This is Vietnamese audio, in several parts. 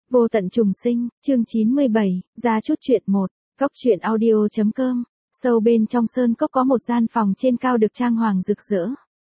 Vô tận trùng sinh, chương 97, ra chút chuyện 1, góc truyện audio.com. Sâu bên trong sơn cốc có một gian phòng trên cao được trang hoàng rực rỡ.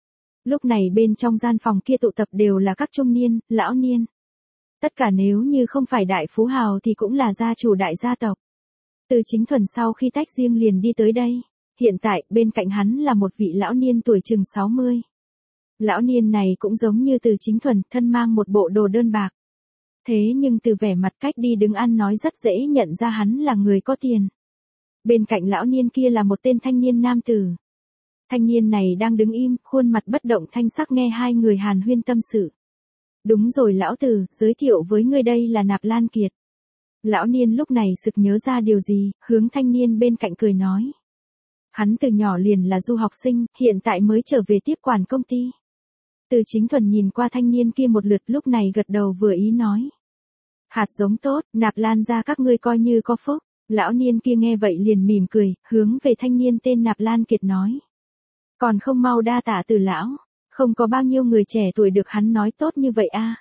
Lúc này bên trong gian phòng kia tụ tập đều là các trung niên, lão niên. Tất cả nếu như không phải đại phú hào thì cũng là gia chủ đại gia tộc. Từ Chính Thuần sau khi tách riêng liền đi tới đây. Hiện tại, bên cạnh hắn là một vị lão niên tuổi chừng 60. Lão niên này cũng giống như Từ Chính Thuần, thân mang một bộ đồ đơn bạc. Thế nhưng từ vẻ mặt cách đi đứng ăn nói rất dễ nhận ra hắn là người có tiền. Bên cạnh lão niên kia là một tên thanh niên nam tử. Thanh niên này đang đứng im, khuôn mặt bất động thanh sắc nghe hai người hàn huyên tâm sự. Đúng rồi lão tử, giới thiệu với ngươi đây là Nạp Lan Kiệt. Lão niên lúc này sực nhớ ra điều gì, hướng thanh niên bên cạnh cười nói. Hắn từ nhỏ liền là du học sinh, hiện tại mới trở về tiếp quản công ty. Từ Chính Thuần nhìn qua thanh niên kia một lượt lúc này gật đầu vừa ý nói. Hạt giống tốt, Nạp Lan ra các ngươi coi như có phúc. Lão niên kia nghe vậy liền mỉm cười, hướng về thanh niên tên Nạp Lan Kiệt nói. Còn không mau đa tạ Từ lão, không có bao nhiêu người trẻ tuổi được hắn nói tốt như vậy a.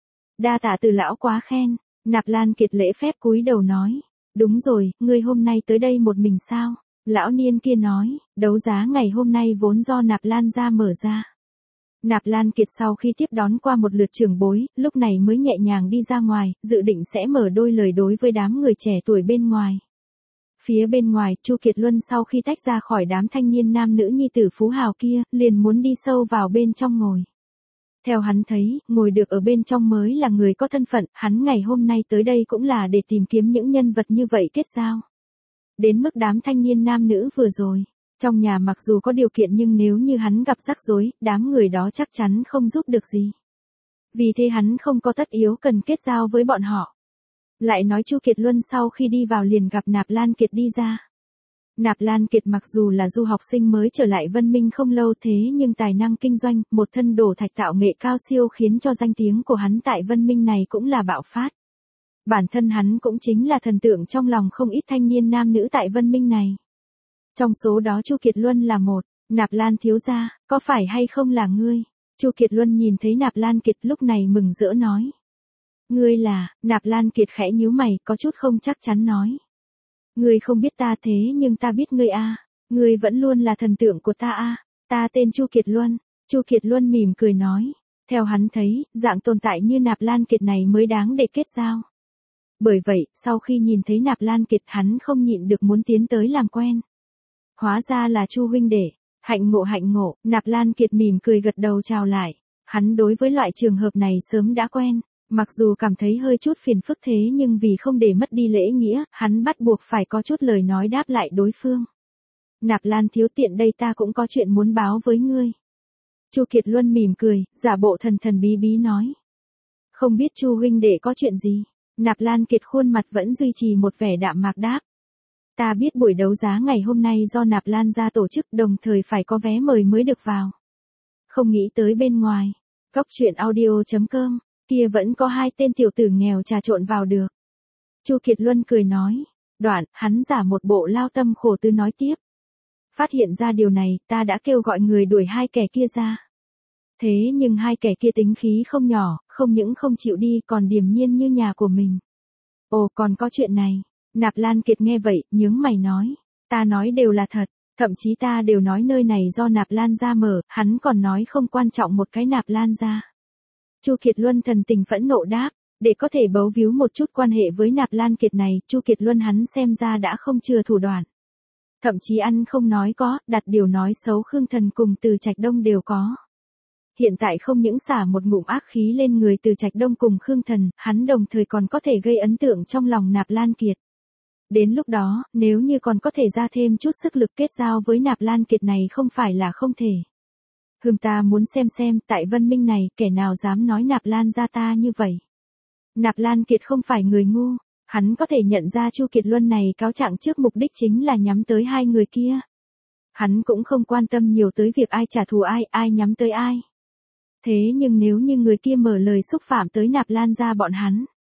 Đa tạ Từ lão quá khen, Nạp Lan Kiệt lễ phép cúi đầu nói. Đúng rồi, ngươi hôm nay tới đây một mình sao? Lão niên kia nói, đấu giá ngày hôm nay vốn do Nạp Lan ra mở ra. Nạp Lan Kiệt sau khi tiếp đón qua một lượt trưởng bối, lúc này mới nhẹ nhàng đi ra ngoài, dự định sẽ mở đôi lời đối với đám người trẻ tuổi bên ngoài. Phía bên ngoài, Chu Kiệt Luân sau khi tách ra khỏi đám thanh niên nam nữ nhi tử phú hào kia, liền muốn đi sâu vào bên trong ngồi. Theo hắn thấy, ngồi được ở bên trong mới là người có thân phận, hắn ngày hôm nay tới đây cũng là để tìm kiếm những nhân vật như vậy kết giao. Đến mức đám thanh niên nam nữ vừa rồi. Trong nhà mặc dù có điều kiện nhưng nếu như hắn gặp rắc rối, đám người đó chắc chắn không giúp được gì. Vì thế hắn không có tất yếu cần kết giao với bọn họ. Lại nói Chu Kiệt Luân sau khi đi vào liền gặp Nạp Lan Kiệt đi ra. Nạp Lan Kiệt mặc dù là du học sinh mới trở lại Vân Minh không lâu thế nhưng tài năng kinh doanh, một thân đổ thạch tạo nghệ cao siêu khiến cho danh tiếng của hắn tại Vân Minh này cũng là bạo phát. Bản thân hắn cũng chính là thần tượng trong lòng không ít thanh niên nam nữ tại Vân Minh này. Trong số đó Chu Kiệt Luân là một. Nạp Lan thiếu gia, có phải hay không là ngươi? Chu Kiệt Luân nhìn thấy Nạp Lan Kiệt lúc này mừng rỡ nói. Ngươi là, Nạp Lan Kiệt khẽ nhíu mày, có chút không chắc chắn nói. Ngươi không biết ta thế nhưng ta biết ngươi a. Ngươi vẫn luôn là thần tượng của ta a. Ta tên Chu Kiệt Luân. Chu Kiệt Luân mỉm cười nói. Theo hắn thấy, dạng tồn tại như Nạp Lan Kiệt này mới đáng để kết giao. Bởi vậy, sau khi nhìn thấy Nạp Lan Kiệt hắn không nhịn được muốn tiến tới làm quen. Hóa ra là Chu huynh đệ, hạnh ngộ, Nạp Lan Kiệt mỉm cười gật đầu chào lại. Hắn đối với loại trường hợp này sớm đã quen, mặc dù cảm thấy hơi chút phiền phức thế nhưng vì không để mất đi lễ nghĩa, hắn bắt buộc phải có chút lời nói đáp lại đối phương. Nạp Lan thiếu tiện đây ta cũng có chuyện muốn báo với ngươi. Chu Kiệt Luân mỉm cười, giả bộ thần bí bí nói. Không biết Chu huynh đệ có chuyện gì? Nạp Lan Kiệt khuôn mặt vẫn duy trì một vẻ đạm mạc đáp. Ta biết buổi đấu giá ngày hôm nay do Nạp Lan ra tổ chức đồng thời phải có vé mời mới được vào. Không nghĩ tới bên ngoài, góc truyện audio.com, kia vẫn có hai tên tiểu tử nghèo trà trộn vào được. Chu Kiệt Luân cười nói, đoạn, hắn giả một bộ lao tâm khổ tư nói tiếp. Phát hiện ra điều này, ta đã kêu gọi người đuổi hai kẻ kia ra. Thế nhưng hai kẻ kia tính khí không nhỏ, không những không chịu đi còn điềm nhiên như nhà của mình. Ồ còn có chuyện này. Nạp Lan Kiệt nghe vậy, nhướng mày nói. Ta nói đều là thật, thậm chí ta đều nói nơi này do Nạp Lan ra mở, hắn còn nói không quan trọng một cái Nạp Lan ra. Chu Kiệt Luân thần tình phẫn nộ đáp, để có thể bấu víu một chút quan hệ với Nạp Lan Kiệt này, Chu Kiệt Luân hắn xem ra đã không chừa thủ đoạn. Thậm chí ăn không nói có, đặt điều nói xấu Khương Thần cùng Từ Trạch Đông đều có. Hiện tại không những xả một ngụm ác khí lên người Từ Trạch Đông cùng Khương Thần, hắn đồng thời còn có thể gây ấn tượng trong lòng Nạp Lan Kiệt. Đến lúc đó, nếu như còn có thể ra thêm chút sức lực kết giao với Nạp Lan Kiệt này không phải là không thể. Ta muốn xem, tại Vân Minh này, kẻ nào dám nói Nạp Lan ra ta như vậy. Nạp Lan Kiệt không phải người ngu, hắn có thể nhận ra Chu Kiệt Luân này cáo trạng trước mục đích chính là nhắm tới hai người kia. Hắn cũng không quan tâm nhiều tới việc ai trả thù ai nhắm tới ai. Thế nhưng nếu như người kia mở lời xúc phạm tới Nạp Lan ra bọn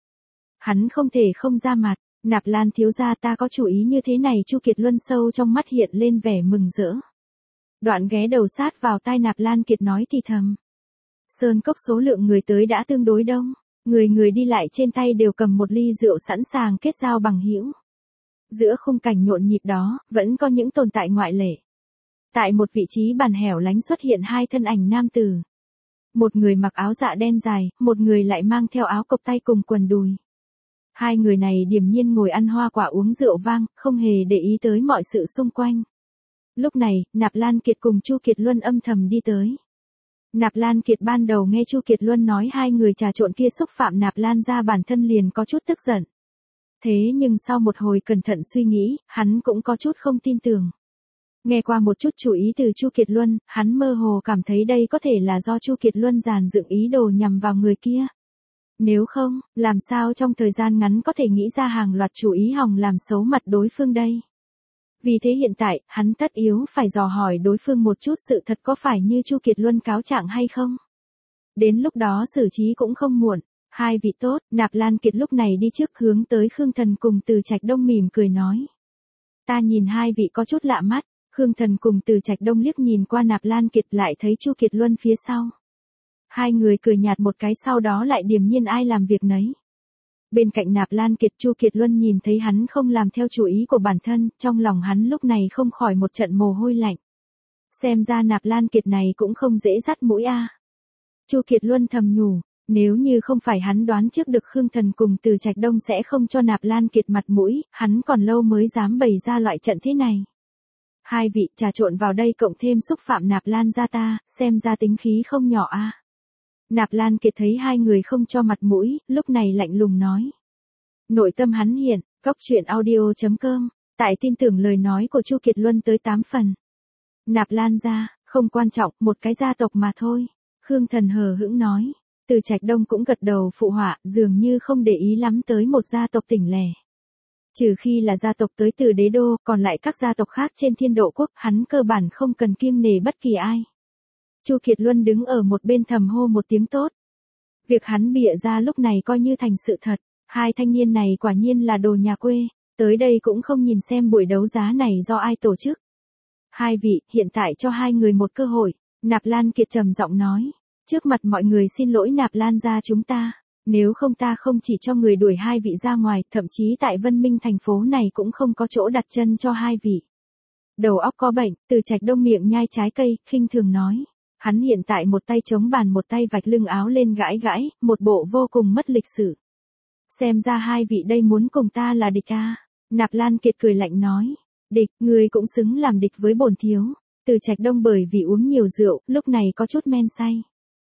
hắn không thể không ra mặt. Nạp Lan thiếu gia ta có chủ ý như thế này. Chu Kiệt Luân sâu trong mắt hiện lên vẻ mừng rỡ. Đoạn ghé đầu sát vào tai Nạp Lan Kiệt nói thì thầm. Sơn cốc số lượng người tới đã tương đối đông. Người người đi lại trên tay đều cầm một ly rượu sẵn sàng kết giao bằng hữu. Giữa khung cảnh nhộn nhịp đó, vẫn có những tồn tại ngoại lệ. Tại một vị trí bàn hẻo lánh xuất hiện hai thân ảnh nam tử. Một người mặc áo dạ đen dài, một người lại mang theo áo cộc tay cùng quần đùi. Hai người này điềm nhiên ngồi ăn hoa quả uống rượu vang, không hề để ý tới mọi sự xung quanh. Lúc này, Nạp Lan Kiệt cùng Chu Kiệt Luân âm thầm đi tới. Nạp Lan Kiệt ban đầu nghe Chu Kiệt Luân nói hai người trà trộn kia xúc phạm Nạp Lan gia bản thân liền có chút tức giận. Thế nhưng sau một hồi cẩn thận suy nghĩ, hắn cũng có chút không tin tưởng. Nghe qua một chút chú ý từ Chu Kiệt Luân, hắn mơ hồ cảm thấy đây có thể là do Chu Kiệt Luân dàn dựng ý đồ nhằm vào người kia. Nếu không, làm sao trong thời gian ngắn có thể nghĩ ra hàng loạt chủ ý hòng làm xấu mặt đối phương đây? Vì thế hiện tại, hắn tất yếu phải dò hỏi đối phương một chút sự thật có phải như Chu Kiệt Luân cáo trạng hay không? Đến lúc đó xử trí cũng không muộn. Hai vị tốt, Nạp Lan Kiệt lúc này đi trước hướng tới Khương Thần cùng Từ Trạch Đông mỉm cười nói. Ta nhìn hai vị có chút lạ mắt, Khương Thần cùng Từ Trạch Đông liếc nhìn qua Nạp Lan Kiệt lại thấy Chu Kiệt Luân phía sau. Hai người cười nhạt một cái sau đó lại điềm nhiên ai làm việc nấy. Bên cạnh Nạp Lan Kiệt Chu Kiệt Luân nhìn thấy hắn không làm theo chủ ý của bản thân, trong lòng hắn lúc này không khỏi một trận mồ hôi lạnh. Xem ra Nạp Lan Kiệt này cũng không dễ dắt mũi a. Chu Kiệt Luân thầm nhủ, nếu như không phải hắn đoán trước được Khương Thần cùng Từ Trạch Đông sẽ không cho Nạp Lan Kiệt mặt mũi, hắn còn lâu mới dám bày ra loại trận thế này. Hai vị trà trộn vào đây cộng thêm xúc phạm Nạp Lan gia ta, xem ra tính khí không nhỏ a. Nạp Lan Kiệt thấy hai người không cho mặt mũi, lúc này lạnh lùng nói. Nội tâm hắn hiện, goctruyện.audio.com, tại tin tưởng lời nói của Chu Kiệt Luân tới 8 phần. Nạp Lan gia, không quan trọng, một cái gia tộc mà thôi. Khương Thần hờ hững nói. Từ Trạch Đông cũng gật đầu phụ họa, dường như không để ý lắm tới một gia tộc tỉnh lẻ. Trừ khi là gia tộc tới từ đế đô, còn lại các gia tộc khác trên Thiên Độ Quốc, hắn cơ bản không cần kiêng nể bất kỳ ai. Chu Kiệt Luân đứng ở một bên thầm hô một tiếng tốt. Việc hắn bịa ra lúc này coi như thành sự thật, hai thanh niên này quả nhiên là đồ nhà quê, tới đây cũng không nhìn xem buổi đấu giá này do ai tổ chức. Hai vị, hiện tại cho hai người một cơ hội, Nạp Lan Kiệt trầm giọng nói. Trước mặt mọi người xin lỗi Nạp Lan gia chúng ta, nếu không ta không chỉ cho người đuổi hai vị ra ngoài, thậm chí tại Vân Minh thành phố này cũng không có chỗ đặt chân cho hai vị. Đầu óc có bệnh, Từ Trạch Đông miệng nhai trái cây, khinh thường nói. Hắn hiện tại một tay chống bàn một tay vạch lưng áo lên gãi gãi, một bộ vô cùng mất lịch sự. Xem ra hai vị đây muốn cùng ta là địch à? Nạp Lan Kiệt cười lạnh nói. Địch, ngươi cũng xứng làm địch với bổn thiếu. Từ Trạch Đông bởi vì uống nhiều rượu, lúc này có chút men say.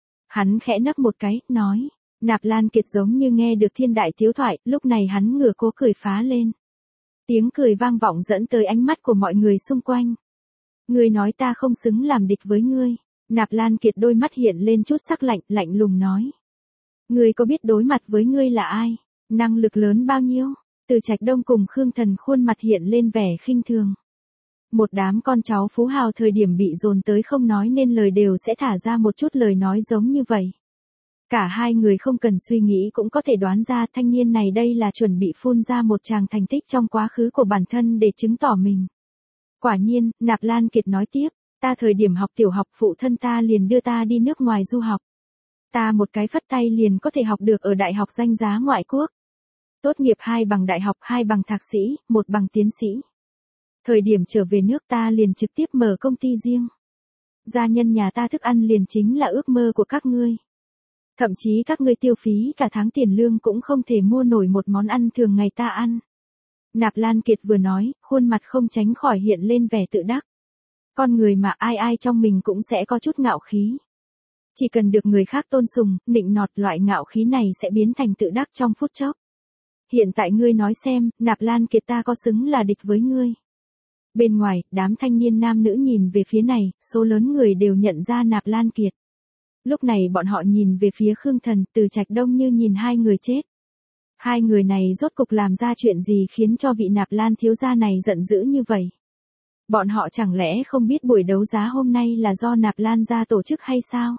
Hắn khẽ nấc một cái, nói. Nạp Lan Kiệt giống như nghe được thiên đại tiếu thoại, lúc này hắn ngửa cố cười phá lên. Tiếng cười vang vọng dẫn tới ánh mắt của mọi người xung quanh. Ngươi nói ta không xứng làm địch với ngươi. Nạp Lan Kiệt đôi mắt hiện lên chút sắc lạnh, lạnh lùng nói. Ngươi có biết đối mặt với ngươi là ai? Năng lực lớn bao nhiêu? Từ Trạch Đông cùng Khương Thần khuôn mặt hiện lên vẻ khinh thường. Một đám con cháu phú hào thời điểm bị dồn tới không nói nên lời đều sẽ thả ra một chút lời nói giống như vậy. Cả hai người không cần suy nghĩ cũng có thể đoán ra thanh niên này đây là chuẩn bị phun ra một tràng thành tích trong quá khứ của bản thân để chứng tỏ mình. Quả nhiên, Nạp Lan Kiệt nói tiếp, ta thời điểm học tiểu học phụ thân ta liền đưa ta đi nước ngoài du học. Ta một cái phất tay liền có thể học được ở đại học danh giá ngoại quốc. Tốt nghiệp 2 bằng đại học, 2 bằng thạc sĩ, 1 bằng tiến sĩ. Thời điểm trở về nước ta liền trực tiếp mở công ty riêng. Gia nhân nhà ta thức ăn liền chính là ước mơ của các ngươi. Thậm chí các ngươi tiêu phí cả tháng tiền lương cũng không thể mua nổi một món ăn thường ngày ta ăn. Nạp Lan Kiệt vừa nói, khuôn mặt không tránh khỏi hiện lên vẻ tự đắc. Con người mà ai ai trong mình cũng sẽ có chút ngạo khí. Chỉ cần được người khác tôn sùng, nịnh nọt loại ngạo khí này sẽ biến thành tự đắc trong phút chốc. Hiện tại ngươi nói xem, Nạp Lan Kiệt ta có xứng là địch với ngươi. Bên ngoài, đám thanh niên nam nữ nhìn về phía này, số lớn người đều nhận ra Nạp Lan Kiệt. Lúc này bọn họ nhìn về phía Khương Thần, Từ Trạch Đông như nhìn hai người chết. Hai người này rốt cục làm ra chuyện gì khiến cho vị Nạp Lan thiếu gia này giận dữ như vậy? Bọn họ chẳng lẽ không biết buổi đấu giá hôm nay là do Nạp Lan gia tổ chức hay sao?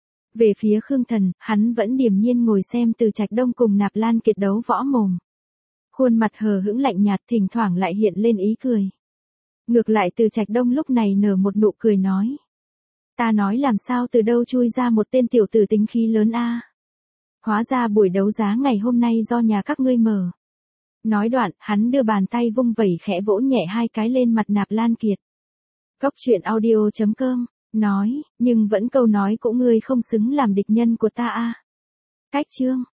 Về phía Khương Thần, hắn vẫn điềm nhiên ngồi xem Từ Trạch Đông cùng Nạp Lan Kiệt đấu võ mồm. Khuôn mặt hờ hững lạnh nhạt thỉnh thoảng lại hiện lên ý cười. Ngược lại Từ Trạch Đông lúc này nở một nụ cười nói. Ta nói làm sao từ đâu chui ra một tên tiểu tử tính khí lớn a. Hóa ra buổi đấu giá ngày hôm nay do nhà các ngươi mở. Nói đoạn, hắn đưa bàn tay vung vẩy khẽ vỗ nhẹ hai cái lên mặt Nạp Lan Kiệt. Cốc truyện audio.com, nói, nhưng vẫn câu nói cũ, ngươi không xứng làm địch nhân của ta a. Cách chương